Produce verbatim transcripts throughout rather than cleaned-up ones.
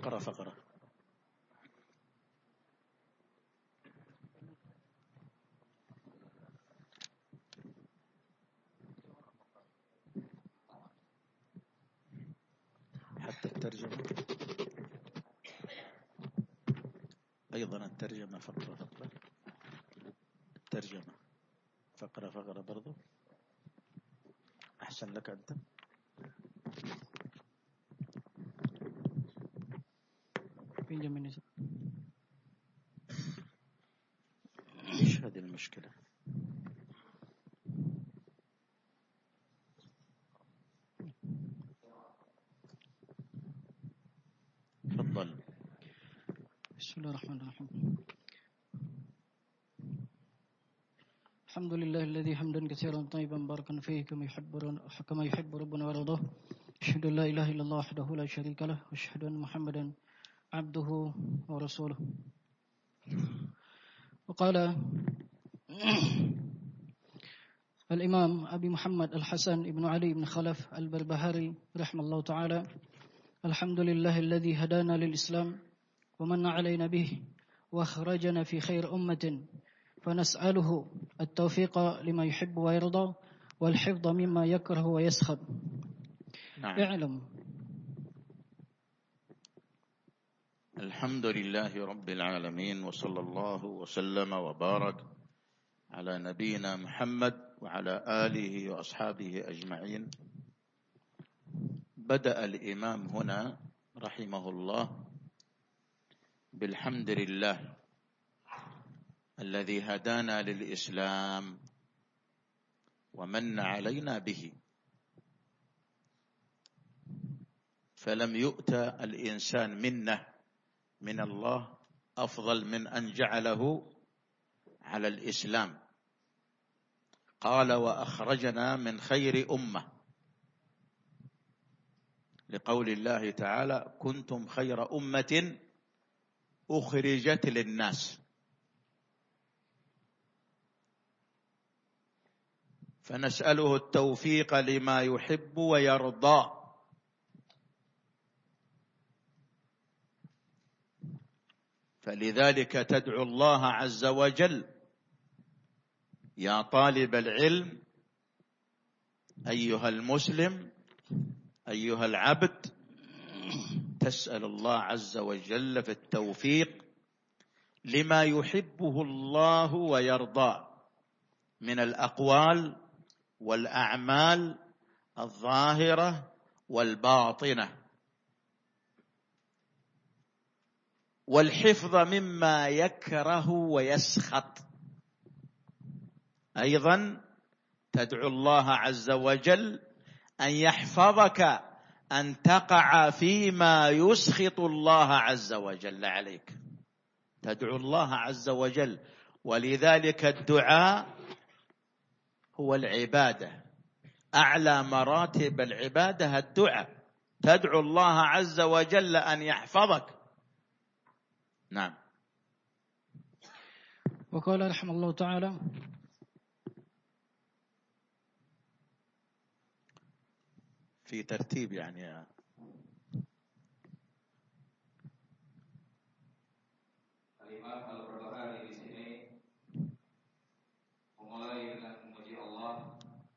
فقرة فقرة. حتى الترجمة أيضا، الترجمة فقرة فقرة، الترجمة فقرة فقرة برضو. أحسن لك أنت. إيش هذه المشكلة؟ تفضل. بسم الله الرحمن الرحيم. الحمد لله الذي حمدا كثيرا طيبا باركا فيه كما يحب كما يحب ربنا ويرضاه. أشهد أن لا إله إلا الله وحده لا شريك له، وأشهد أن محمدا عبده ورسوله. وقال الإمام أبي محمد الحسن بن علي بن خلف البربهاري رحمه الله تعالى: الحمد لله الذي هدانا للإسلام ومن علينا به وأخرجنا في خير أمة، فنسأله التوفيق لما يحب ويرضى والحفظ مما يكره ويسخط. نعم. اعلم. الحمد لله رب العالمين، وصلى الله وسلم وبارك على نبينا محمد وعلى آله وأصحابه أجمعين. بدأ الإمام هنا رحمه الله بالحمد لله الذي هدانا للإسلام ومن علينا به، فلم يؤت الإنسان منه من الله أفضل من أن جعله على الإسلام. قال: وأخرجنا من خير أمة، لقول الله تعالى: كنتم خير أمة أخرجت للناس. فنسأله التوفيق لما يحب ويرضى، فلذلك تدعو الله عز وجل: يا طالب العلم، أيها المسلم، أيها العبد، تسأل الله عز وجل في التوفيق لما يحبه الله ويرضى من الأقوال والأعمال الظاهرة والباطنة، والحفظ مما يكره ويسخط. أيضا تدعو الله عز وجل أن يحفظك أن تقع فيما يسخط الله عز وجل عليك. تدعو الله عز وجل، ولذلك الدعاء هو العبادة. أعلى مراتب العبادة الدعاء. تدعو الله عز وجل أن يحفظك. نعم. وقال رحمه الله تعالى: في ترتيب يعني Al-Imam Al-Barbahari di sini memulai dengan memuji Allah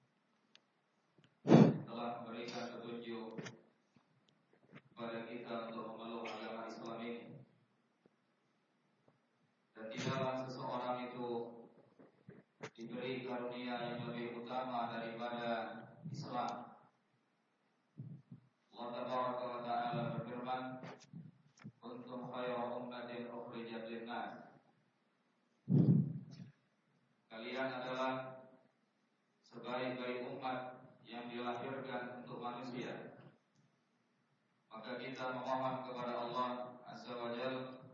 telah memberikan petunjuk kepada kita untuk memeluk agama Islam ini, dan tidaklah seseorang itu diberi karunia yang lebih utama daripada Islam. Allah Tabaraka wa Ta'ala berfirman: kuntum khayra ummatin ukhrijat lin-nas. Kalian adalah sebaik-baik umat yang dilahirkan untuk manusia. Maka kita memohon kepada Allah Azza wa Jalla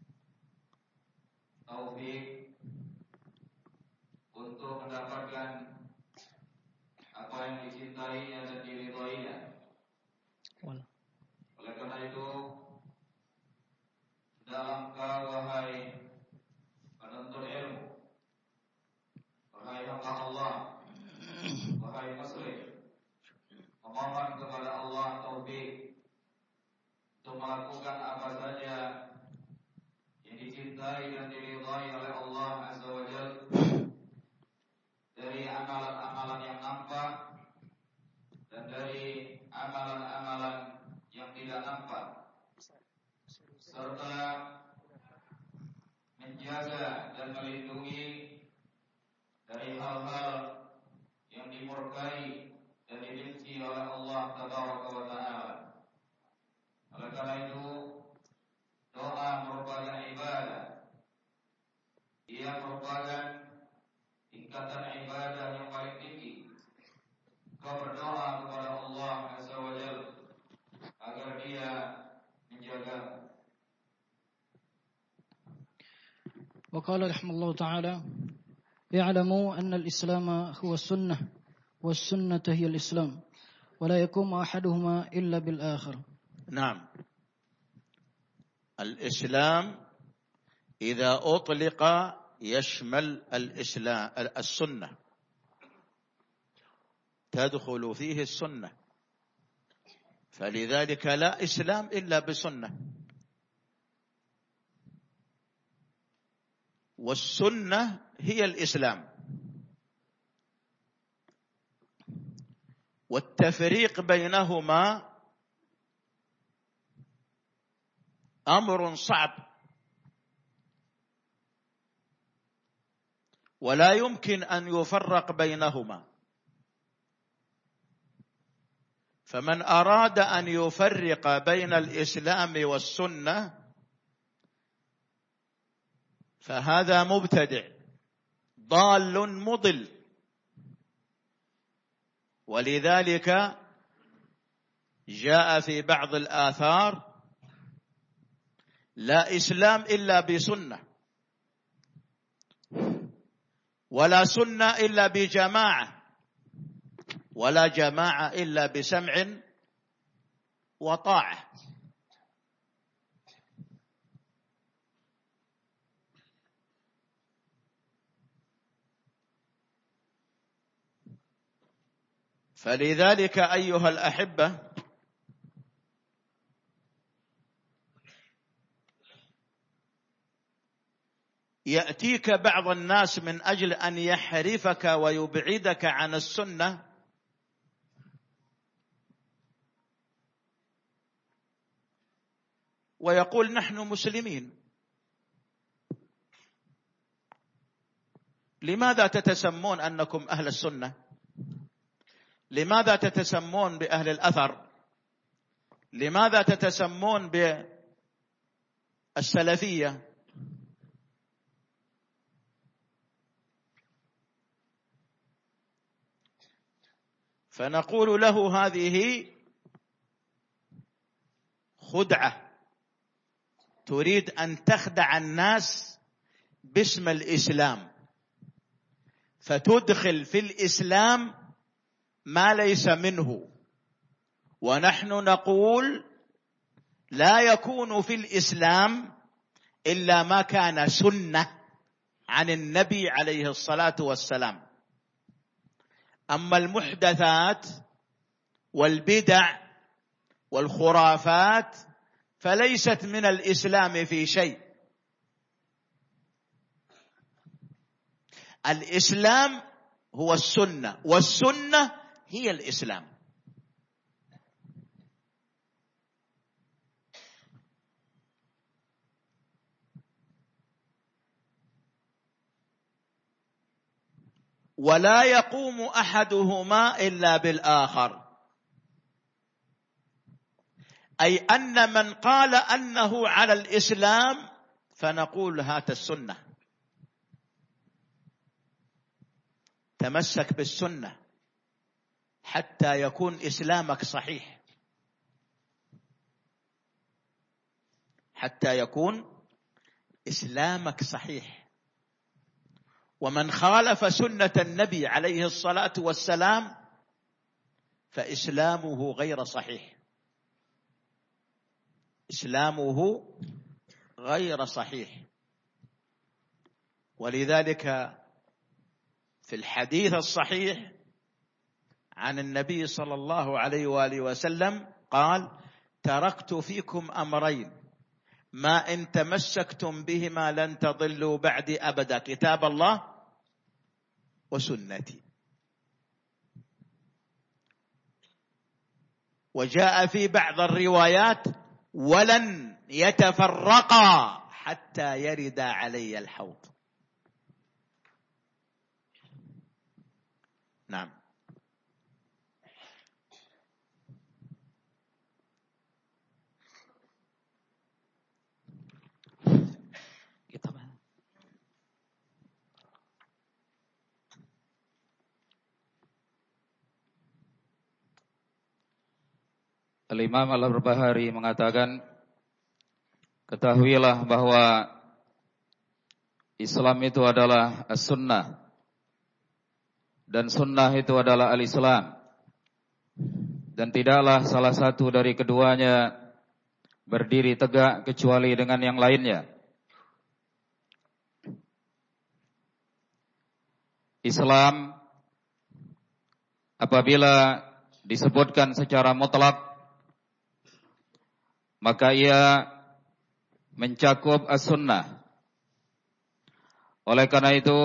taufik untuk mendapatkan apa yang dicintainya dan diridhoinya. Oleh karena itu, dalam kau wahai penuntut ilmu, wahai hamba Allah, wahai muslim, memohon kepada Allah taufik untuk untuk melakukan apa saja yang dicintai dan diridhai oleh Allah Azza wa Jalla dari amalan-amalan yang nampak dan dari amalan-amalan yang tidak nampak, serta menjaga dan melindungi dari hal-hal yang dimurkai dan dibenci oleh Allah Tabaraka wa Ta'ala. Oleh karena itu, doa merupakan ibadah. Ia merupakan tingkatan ibadah yang paling tinggi. Kau berdoa kepada Allah Azza wa Jalla agar Dia menjaga. وقال رحمه الله تعالى: اعلموا أن الإسلام هو السنة والسنة هي الإسلام ولا يقوم أحدهما إلا بالآخر. نعم، الإسلام إذا أطلق يشمل الإسلام السنة، تدخل فيه السنة، فلذلك لا إسلام إلا بسنة، والسنة هي الإسلام. والتفريق بينهما أمر صعب، ولا يمكن أن يفرق بينهما. فمن أراد أن يفرق بين الإسلام والسنة فهذا مبتدع ضال مضل. ولذلك جاء في بعض الآثار: لا إسلام إلا بسنة، ولا سنة إلا بجماعة، ولا جماعة إلا بسمع وطاعة. فلذلك أيها الأحبة، يأتيك بعض الناس من أجل أن يحرفك ويبعدك عن السنة ويقول: نحن مسلمين. لماذا تتسمون أنكم أهل السنة؟ لماذا تتسمون بأهل الأثر؟ لماذا تتسمون بالسلفية؟ فنقول له: هذه خدعة، تريد أن تخدع الناس باسم الإسلام، فتدخل في الإسلام ما ليس منه. ونحن نقول: لا يكون في الإسلام إلا ما كان سنة عن النبي عليه الصلاة والسلام. أما المحدثات والبدع والخرافات فليست من الإسلام في شيء. الإسلام هو السنة، والسنة هي الإسلام. ولا يقوم أحدهما إلا بالآخر، أي أن من قال أنه على الإسلام فنقول: هات السنة، تمسك بالسنة حتى يكون إسلامك صحيح، حتى يكون إسلامك صحيح. ومن خالف سنة النبي عليه الصلاة والسلام فإسلامه غير صحيح، إسلامه غير صحيح. ولذلك في الحديث الصحيح عن النبي صلى الله عليه وآله وسلم قال: taraktu fikum amrayn ma in tamassaktum bihima lan tadillu ba'di abada, kitab Allah wa sunnati. وجاء في بعض الروايات ولن يتفرقا حتى يرد علي الحوض. نعم. Al-Imam Al-Barbahari mengatakan, ketahuilah bahwa Islam itu adalah as-sunnah, dan sunnah itu adalah al-Islam, dan tidaklah salah satu dari keduanya berdiri tegak kecuali dengan yang lainnya. Islam apabila disebutkan secara mutlak, maka ia mencakup as-sunnah. Oleh karena itu,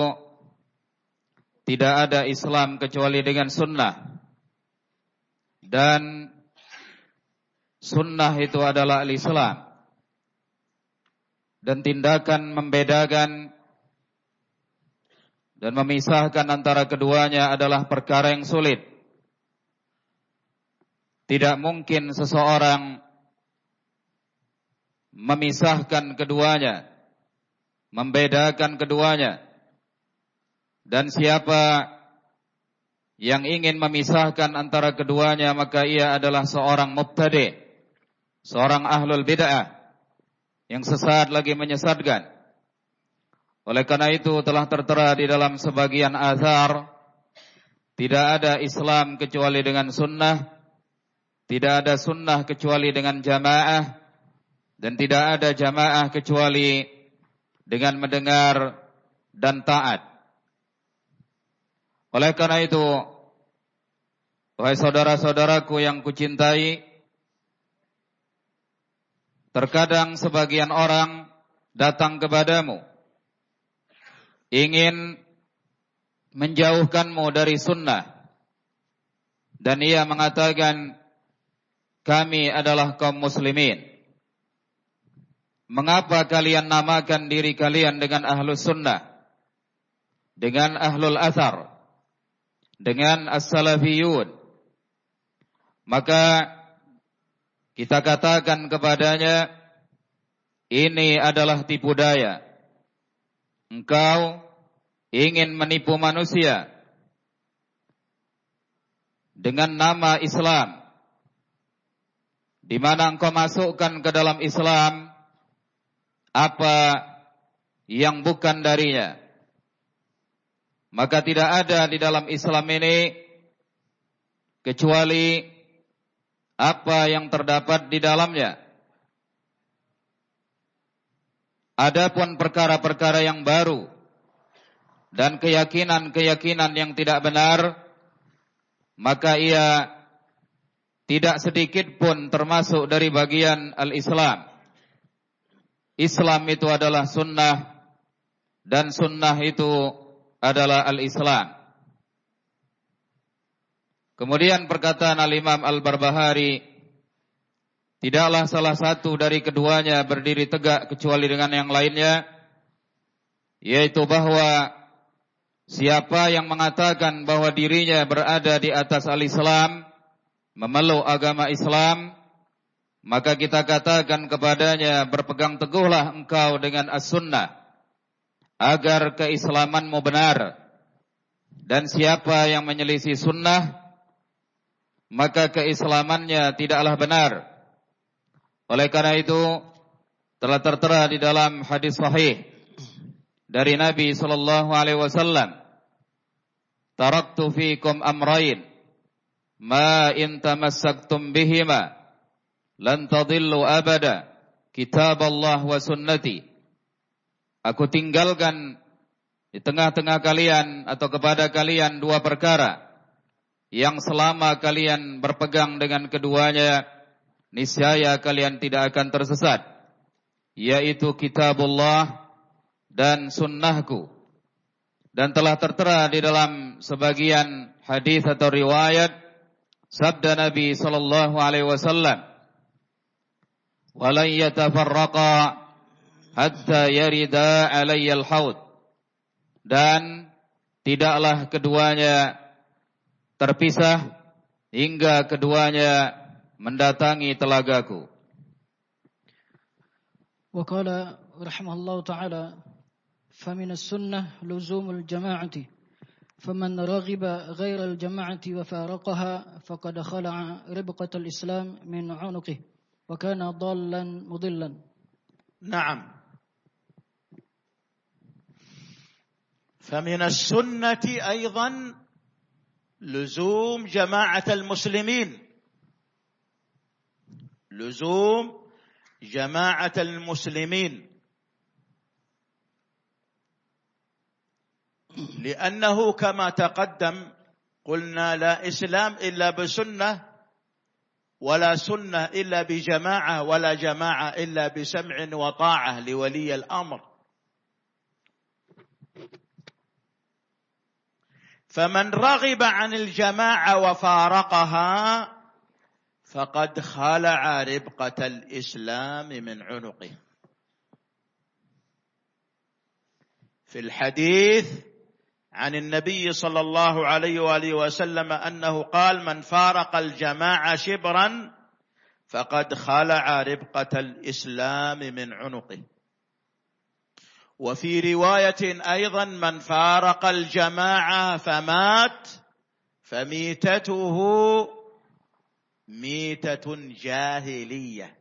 tidak ada Islam kecuali dengan sunnah. Dan sunnah itu adalah al-Islam. Dan tindakan membedakan dan memisahkan antara keduanya adalah perkara yang sulit. Tidak mungkin seseorang memisahkan keduanya, membedakan keduanya. Dan siapa yang ingin memisahkan antara keduanya, maka ia adalah seorang mubtadi', seorang ahlul bid'ah yang sesat lagi menyesatkan. Oleh karena itu telah tertera di dalam sebagian azhar, tidak ada Islam kecuali dengan sunnah, tidak ada sunnah kecuali dengan jamaah, dan tidak ada jamaah kecuali dengan mendengar dan taat. Oleh karena itu, wahai saudara-saudaraku yang kucintai, terkadang sebagian orang datang kepadamu, ingin menjauhkanmu dari sunnah, dan ia mengatakan, kami adalah kaum muslimin. Mengapa kalian namakan diri kalian dengan ahlus sunnah, dengan ahlul athar, dengan as-salafiyun? Maka kita katakan kepadanya, ini adalah tipu daya. Engkau ingin menipu manusia dengan nama Islam, di mana engkau masukkan ke dalam Islam apa yang bukan darinya. Maka tidak ada di dalam Islam ini kecuali apa yang terdapat di dalamnya. Adapun perkara-perkara yang baru dan keyakinan-keyakinan yang tidak benar, maka ia tidak sedikit pun termasuk dari bagian al-Islam. Islam itu adalah sunnah, dan sunnah itu adalah al-Islam. Kemudian perkataan al-Imam Al-Barbahari, tidaklah salah satu dari keduanya berdiri tegak kecuali dengan yang lainnya, yaitu bahwa siapa yang mengatakan bahwa dirinya berada di atas al-Islam, memeluk agama Islam, maka kita katakan kepadanya, berpegang teguhlah engkau dengan as-sunnah, agar keislamanmu benar. Dan siapa yang menyelisih sunnah, maka keislamannya tidaklah benar. Oleh karena itu, telah tertera di dalam hadis sahih dari Nabi sallallahu alaihi wasallam, taraktu fikum amrayn, ma in tamassaktum bihima lan tadillu abada, kitab Allah wa sunnati. Aku tinggalkan di tengah-tengah kalian atau kepada kalian dua perkara yang selama kalian berpegang dengan keduanya, niscaya kalian tidak akan tersesat, yaitu kitabullah dan sunnahku. Dan telah tertera di dalam sebagian hadis atau riwayat sabda Nabi sallallahu alaihi wasallam, "Walan yatafarraqa hatta yarida alayyal haud." Dan tidaklah keduanya terpisah hingga keduanya mendatangi telagaku. Wa qala rahimahullahu ta'ala, فمن السنة لزوم الجماعة فمن رغب غير الجماعة وفارقها فقد خلع ربقة الإسلام من عنقه وكان ضالا مضلا. نعم. فمن السنة أيضا لزوم جماعة المسلمين، لزوم جماعة المسلمين، لأنه كما تقدم قلنا لا إسلام إلا بسنة، ولا سنة إلا بجماعة، ولا جماعة إلا بسمع وطاعة لولي الأمر. فمن رغب عن الجماعة وفارقها فقد خلع ربقة الإسلام من عنقه. في الحديث عن النبي صلى الله عليه وآله وسلم أنه قال: من فارق الجماعة شبرا فقد خلع ربقة الإسلام من عنقه. وفي رواية أيضا: من فارق الجماعة فمات فميتته ميتة جاهلية،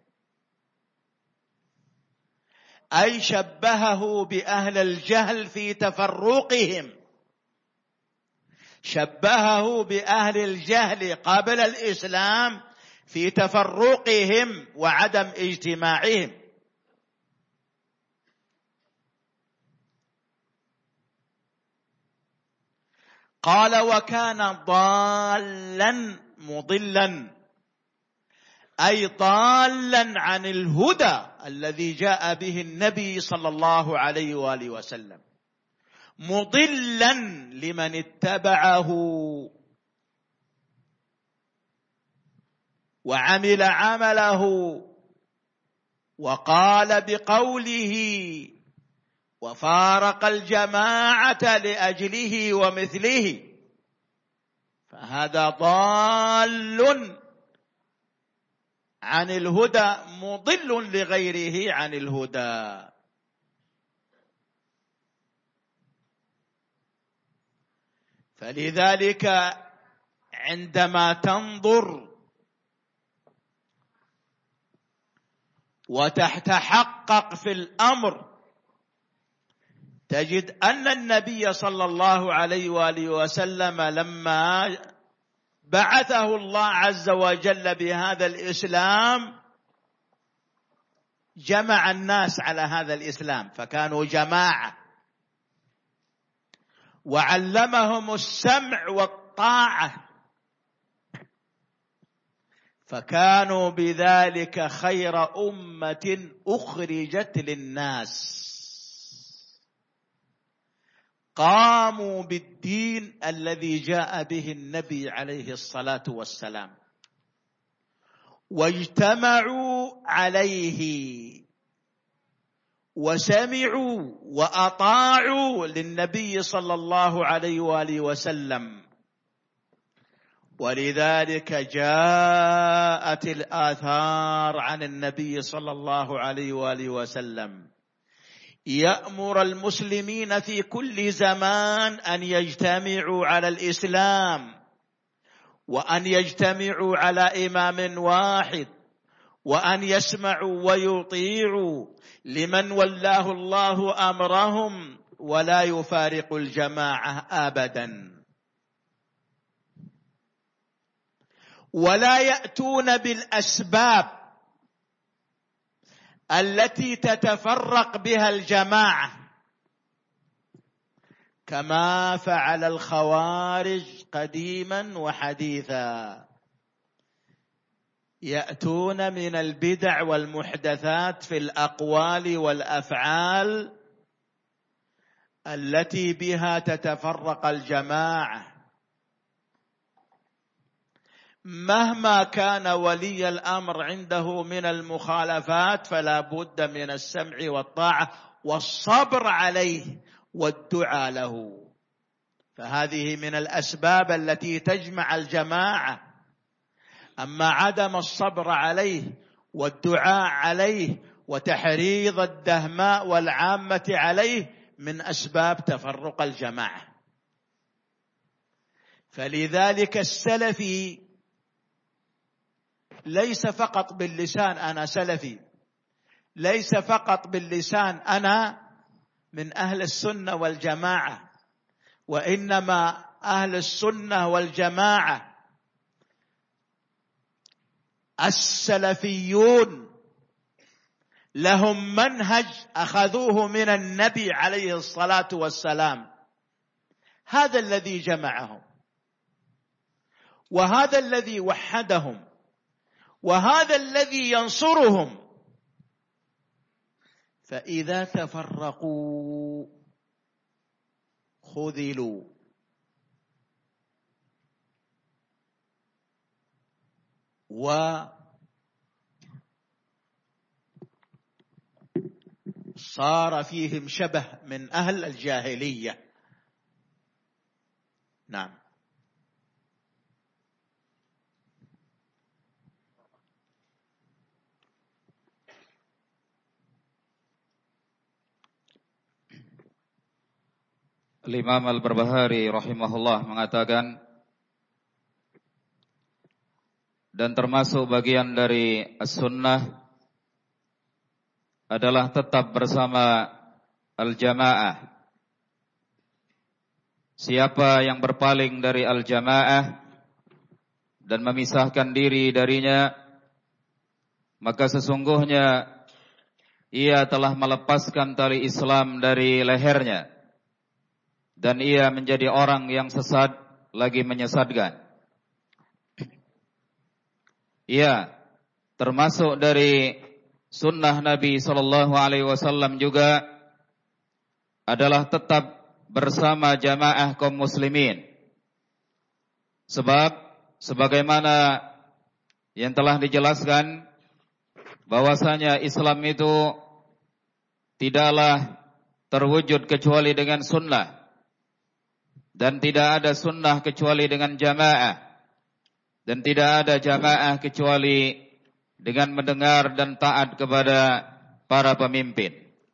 أي شبهه بأهل الجهل في تفرقهم، شبهه بأهل الجهل قبل الإسلام في تفرقهم وعدم اجتماعهم. قال: وكان ضالا مضلا، أي ضالا عن الهدى الذي جاء به النبي صلى الله عليه وآله وسلم، مضلا لمن اتبعه وعمل عمله وقال بقوله وفارق الجماعة لأجله ومثله، فهذا ضال عن الهدى مضل لغيره عن الهدى. فلذلك عندما تنظر وتتحقق في الأمر تجد أن النبي صلى الله عليه وآله وسلم لما بعثه الله عز وجل بهذا الإسلام جمع الناس على هذا الإسلام، فكانوا جماعة، وعلمهم السمع والطاعة، فكانوا بذلك خير أمة أخرجت للناس، قاموا بالدين الذي جاء به النبي عليه الصلاة والسلام واجتمعوا عليه وسمعوا وأطاعوا للنبي صلى الله عليه وآله وسلم. ولذلك جاءت الآثار عن النبي صلى الله عليه وآله وسلم يأمر المسلمين في كل زمان أن يجتمعوا على الإسلام، وأن يجتمعوا على إمام واحد، وأن يسمعوا ويطيعوا لمن ولاه الله أمرهم، ولا يفارق الجماعة أبدا، ولا يأتون بالأسباب التي تتفرق بها الجماعة كما فعل الخوارج قديما وحديثا. يأتون من البدع والمحدثات في الأقوال والأفعال التي بها تتفرق الجماعة. مهما كان ولي الأمر عنده من المخالفات فلا بد من السمع والطاعة والصبر عليه والدعاء له. فهذه من الأسباب التي تجمع الجماعة. أما عدم الصبر عليه والدعاء عليه وتحريض الدهماء والعامة عليه من أسباب تفرق الجماعة. فلذلك السلفي ليس فقط باللسان أنا سلفي، ليس فقط باللسان أنا من أهل السنة والجماعة، وإنما أهل السنة والجماعة السلفيون لهم منهج أخذوه من النبي عليه الصلاة والسلام. هذا الذي جمعهم، وهذا الذي وحدهم، وهذا الذي ينصرهم. فإذا تفرقوا خذلوا. وصار فيهم شبه من أهل الجاهلية. نعم. Imam Al-Barbahari rahimahullah mengatakan, dan termasuk bagian dari as-sunnah adalah tetap bersama al-jamaah. Siapa yang berpaling dari al-jamaah dan memisahkan diri darinya, maka sesungguhnya ia telah melepaskan tali Islam dari lehernya, dan ia menjadi orang yang sesat lagi menyesatkan. Ya, termasuk dari sunnah Nabi sallallahu alaihi wasallam juga adalah tetap bersama jamaah kaum muslimin. Sebab sebagaimana yang telah dijelaskan bahwasanya Islam itu tidaklah terwujud kecuali dengan sunnah, dan tidak ada sunnah kecuali dengan jamaah, dan tidak ada jamaah kecuali dengan mendengar dan taat kepada para pemimpin.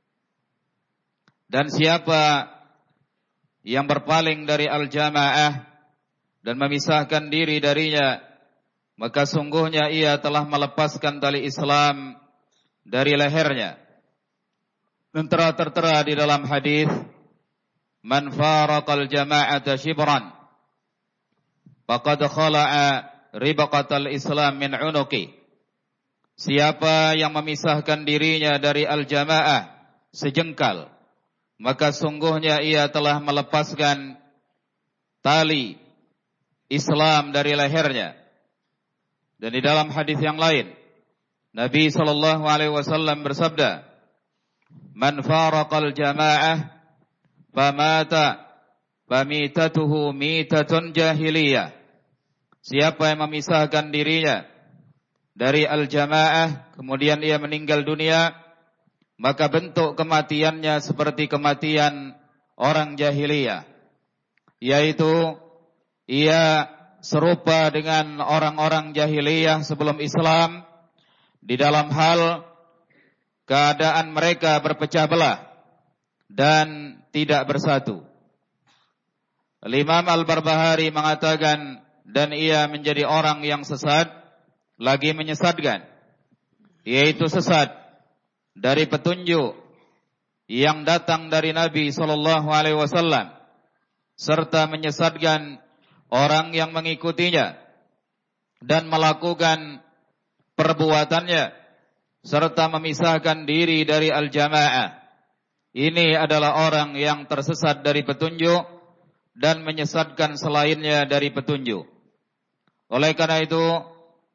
Dan siapa yang berpaling dari al-jamaah dan memisahkan diri darinya, maka sungguhnya ia telah melepaskan tali Islam dari lehernya. Dan telah tertera di dalam hadis, man faraqal jama'ata shibran faqad khala'a ribaqatal Islam min unuqi. Siapa yang memisahkan dirinya dari al-jamaah sejengkal, maka sungguhnya ia telah melepaskan tali Islam dari lehernya. Dan di dalam hadis yang lain, Nabi sallallahu alaihi wasallam bersabda, man faraqal jama'ah famata famitatuhu mitatun jahiliyah. Siapa yang memisahkan dirinya dari al-jamaah kemudian ia meninggal dunia, maka bentuk kematiannya seperti kematian orang jahiliyah, yaitu ia serupa dengan orang-orang jahiliyah sebelum Islam di dalam hal keadaan mereka berpecah belah dan tidak bersatu. Imam Al-Barbahari mengatakan, dan ia menjadi orang yang sesat lagi menyesatkan, yaitu sesat dari petunjuk yang datang dari Nabi sallallahu alaihi wasallam, serta menyesatkan orang yang mengikutinya dan melakukan perbuatannya, serta memisahkan diri dari al-jamaah. Ini adalah orang yang tersesat dari petunjuk dan menyesatkan selainnya dari petunjuk. Oleh karena itu,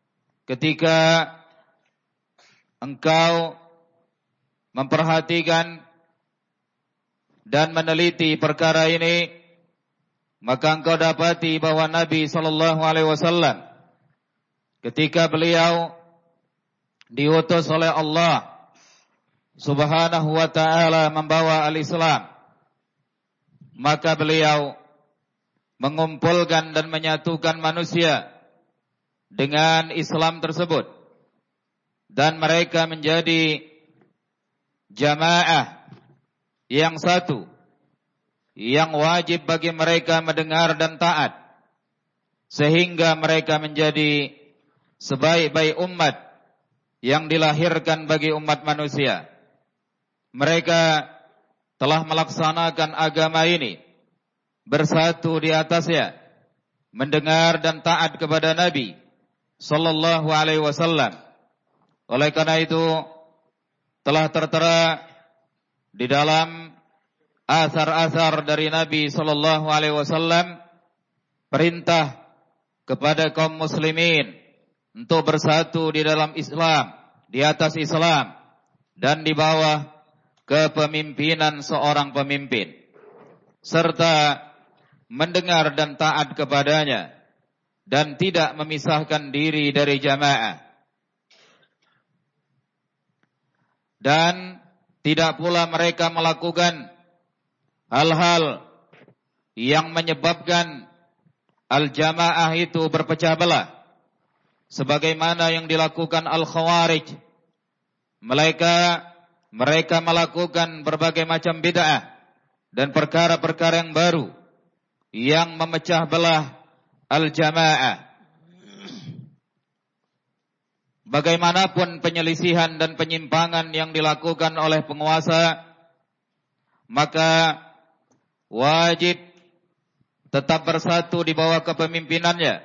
ketika engkau memperhatikan dan meneliti perkara ini, maka engkau dapati bahwa Nabi sallallahu alaihi wasallam ketika beliau diutus oleh Allah Subhanahu wa ta'ala membawa al-Islam, maka beliau mengumpulkan dan menyatukan manusia dengan Islam tersebut, dan mereka menjadi jamaah yang satu, yang wajib bagi mereka mendengar dan taat, sehingga mereka menjadi sebaik-baik umat yang dilahirkan bagi umat manusia. Mereka telah melaksanakan agama ini, bersatu di atasnya, mendengar dan taat kepada Nabi sallallahu alaihi wasallam. Oleh karena itu telah tertera di dalam asar-asar dari Nabi sallallahu alaihi wasallam perintah kepada kaum muslimin untuk bersatu di dalam Islam, di atas Islam, dan di bawah kepemimpinan seorang pemimpin, serta mendengar dan taat kepadanya, dan tidak memisahkan diri dari jamaah, dan tidak pula mereka melakukan hal-hal yang menyebabkan al-jamaah itu berpecah belah, sebagaimana yang dilakukan al-khawarij. Mereka mereka melakukan berbagai macam bid'ah dan perkara-perkara yang baru yang memecah belah al-jamaah. Bagaimanapun penyelisihan dan penyimpangan yang dilakukan oleh penguasa, maka wajib tetap bersatu di bawah kepemimpinannya,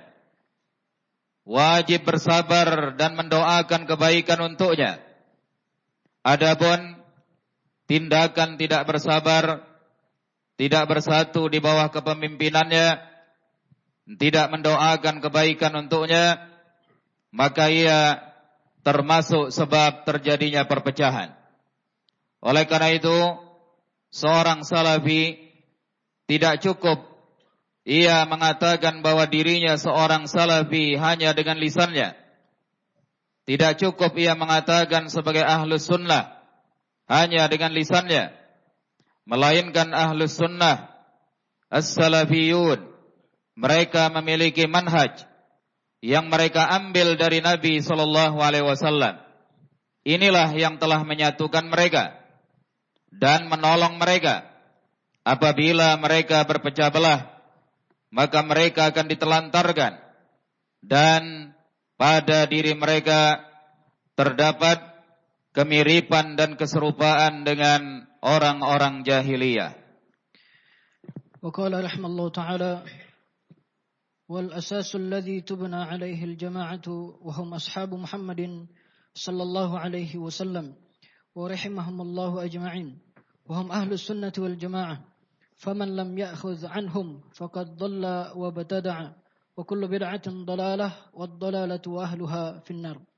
wajib bersabar dan mendoakan kebaikan untuknya. Adapun tindakan tidak bersabar, tidak bersatu di bawah kepemimpinannya, tidak mendoakan kebaikan untuknya, maka ia termasuk sebab terjadinya perpecahan. Oleh karena itu, seorang salafi tidak cukup ia mengatakan bahwa dirinya seorang salafi hanya dengan lisannya. Tidak cukup ia mengatakan sebagai ahlus sunnah hanya dengan lisannya, melainkan ahlus sunnah as-salafiyun, mereka memiliki manhaj yang mereka ambil dari Nabi sallallahu alaihi wasallam. Inilah yang telah menyatukan mereka dan menolong mereka. Apabila mereka berpecah belah, maka mereka akan ditelantarkan, dan pada diri mereka terdapat kemiripan dan keserupaan dengan orang-orang jahiliyah. Wa qala rahimallahu ta'ala wal asasu alladhi tubna alaihi al-jama'atu wa hum ashabu Muhammadin sallallahu alaihi wasallam wa rahimahumullahu ajma'in wa hum ahlus sunnati wal jama'ah faman lam ya'khudh anhum faqad dhalla wa batada'a wa kullu bid'atin dalalah wad dalalatu ahluha fin nar.